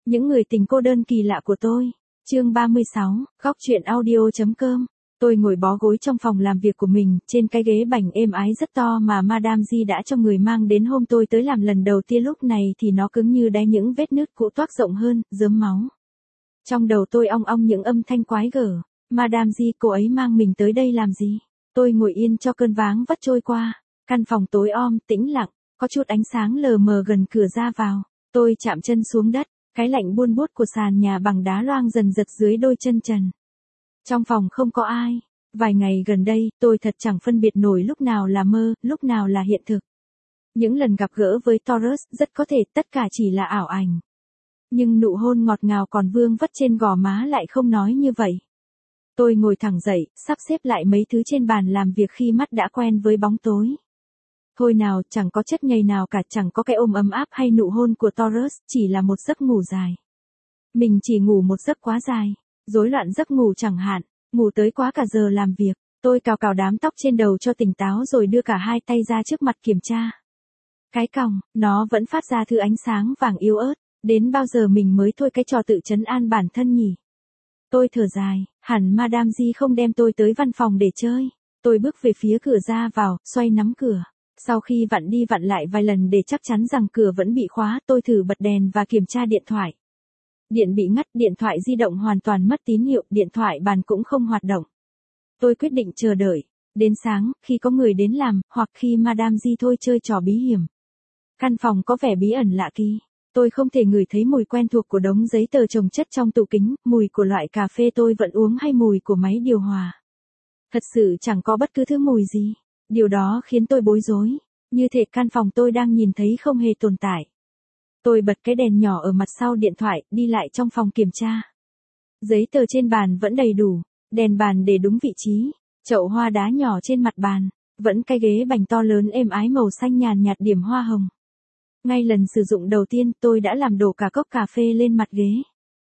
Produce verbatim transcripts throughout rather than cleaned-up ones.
Những người tình cô đơn kỳ lạ của tôi. Chương ba mươi sáu, góc truyện audio.com. Tôi ngồi bó gối trong phòng làm việc của mình, trên cái ghế bành êm ái rất to mà Madame G đã cho người mang đến hôm tôi tới làm lần đầu tiên, lúc này thì nó cứng như đáy, những vết nứt cũ toác rộng hơn, rớm máu. Trong đầu tôi ong ong những âm thanh quái gở. Madame G, cô ấy mang mình tới đây làm gì? Tôi ngồi yên cho cơn váng vất trôi qua. Căn phòng tối om, tĩnh lặng, có chút ánh sáng lờ mờ gần cửa ra vào. Tôi chạm chân xuống đất, cái lạnh buôn buốt của sàn nhà bằng đá loang dần giật dưới đôi chân trần. Trong phòng không có ai. Vài ngày gần đây, tôi thật chẳng phân biệt nổi lúc nào là mơ, lúc nào là hiện thực. Những lần gặp gỡ với Taurus, rất có thể tất cả chỉ là ảo ảnh. Nhưng nụ hôn ngọt ngào còn vương vất trên gò má lại không nói như vậy. Tôi ngồi thẳng dậy, sắp xếp lại mấy thứ trên bàn làm việc khi mắt đã quen với bóng tối. Thôi nào, chẳng có chất nhầy nào cả, chẳng có cái ôm ấm áp hay nụ hôn của Taurus, chỉ là một giấc ngủ dài. Mình chỉ ngủ một giấc quá dài, rối loạn giấc ngủ chẳng hạn, ngủ tới quá cả giờ làm việc. Tôi cào cào đám tóc trên đầu cho tỉnh táo rồi đưa cả hai tay ra trước mặt kiểm tra. Cái còng, nó vẫn phát ra thứ ánh sáng vàng yếu ớt, đến bao giờ mình mới thôi cái trò tự trấn an bản thân nhỉ? Tôi thở dài, hẳn Madame G không đem tôi tới văn phòng để chơi. Tôi bước về phía cửa ra vào, xoay nắm cửa. Sau khi vặn đi vặn lại vài lần để chắc chắn rằng cửa vẫn bị khóa, tôi thử bật đèn và kiểm tra điện thoại. Điện bị ngắt, điện thoại di động hoàn toàn mất tín hiệu, điện thoại bàn cũng không hoạt động. Tôi quyết định chờ đợi. Đến sáng, khi có người đến làm, hoặc khi Madame G thôi chơi trò bí hiểm. Căn phòng có vẻ bí ẩn lạ kỳ. Tôi không thể ngửi thấy mùi quen thuộc của đống giấy tờ chồng chất trong tủ kính, mùi của loại cà phê tôi vẫn uống hay mùi của máy điều hòa. Thật sự chẳng có bất cứ thứ mùi gì. Điều đó khiến tôi bối rối, như thể căn phòng tôi đang nhìn thấy không hề tồn tại. Tôi bật cái đèn nhỏ ở mặt sau điện thoại, đi lại trong phòng kiểm tra. Giấy tờ trên bàn vẫn đầy đủ, đèn bàn để đúng vị trí, chậu hoa đá nhỏ trên mặt bàn, vẫn cái ghế bành to lớn êm ái màu xanh nhàn nhạt điểm hoa hồng. Ngay lần sử dụng đầu tiên tôi đã làm đổ cả cốc cà phê lên mặt ghế.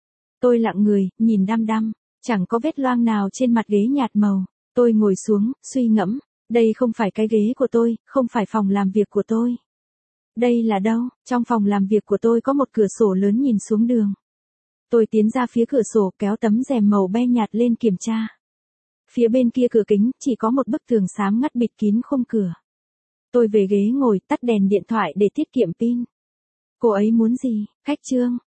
Tôi lặng người, nhìn đăm đăm, chẳng có vết loang nào trên mặt ghế nhạt màu. Tôi ngồi xuống, suy ngẫm. Đây không phải cái ghế của tôi, không phải phòng làm việc của tôi. Đây là đâu? Trong phòng làm việc của tôi có một cửa sổ lớn nhìn xuống đường. Tôi tiến ra phía cửa sổ, kéo tấm rèm màu be nhạt lên kiểm tra. Phía bên kia cửa kính, chỉ có một bức tường xám ngắt bịt kín khung cửa. Tôi về ghế ngồi, tắt đèn điện thoại để tiết kiệm pin. Cô ấy muốn gì? Cách chương.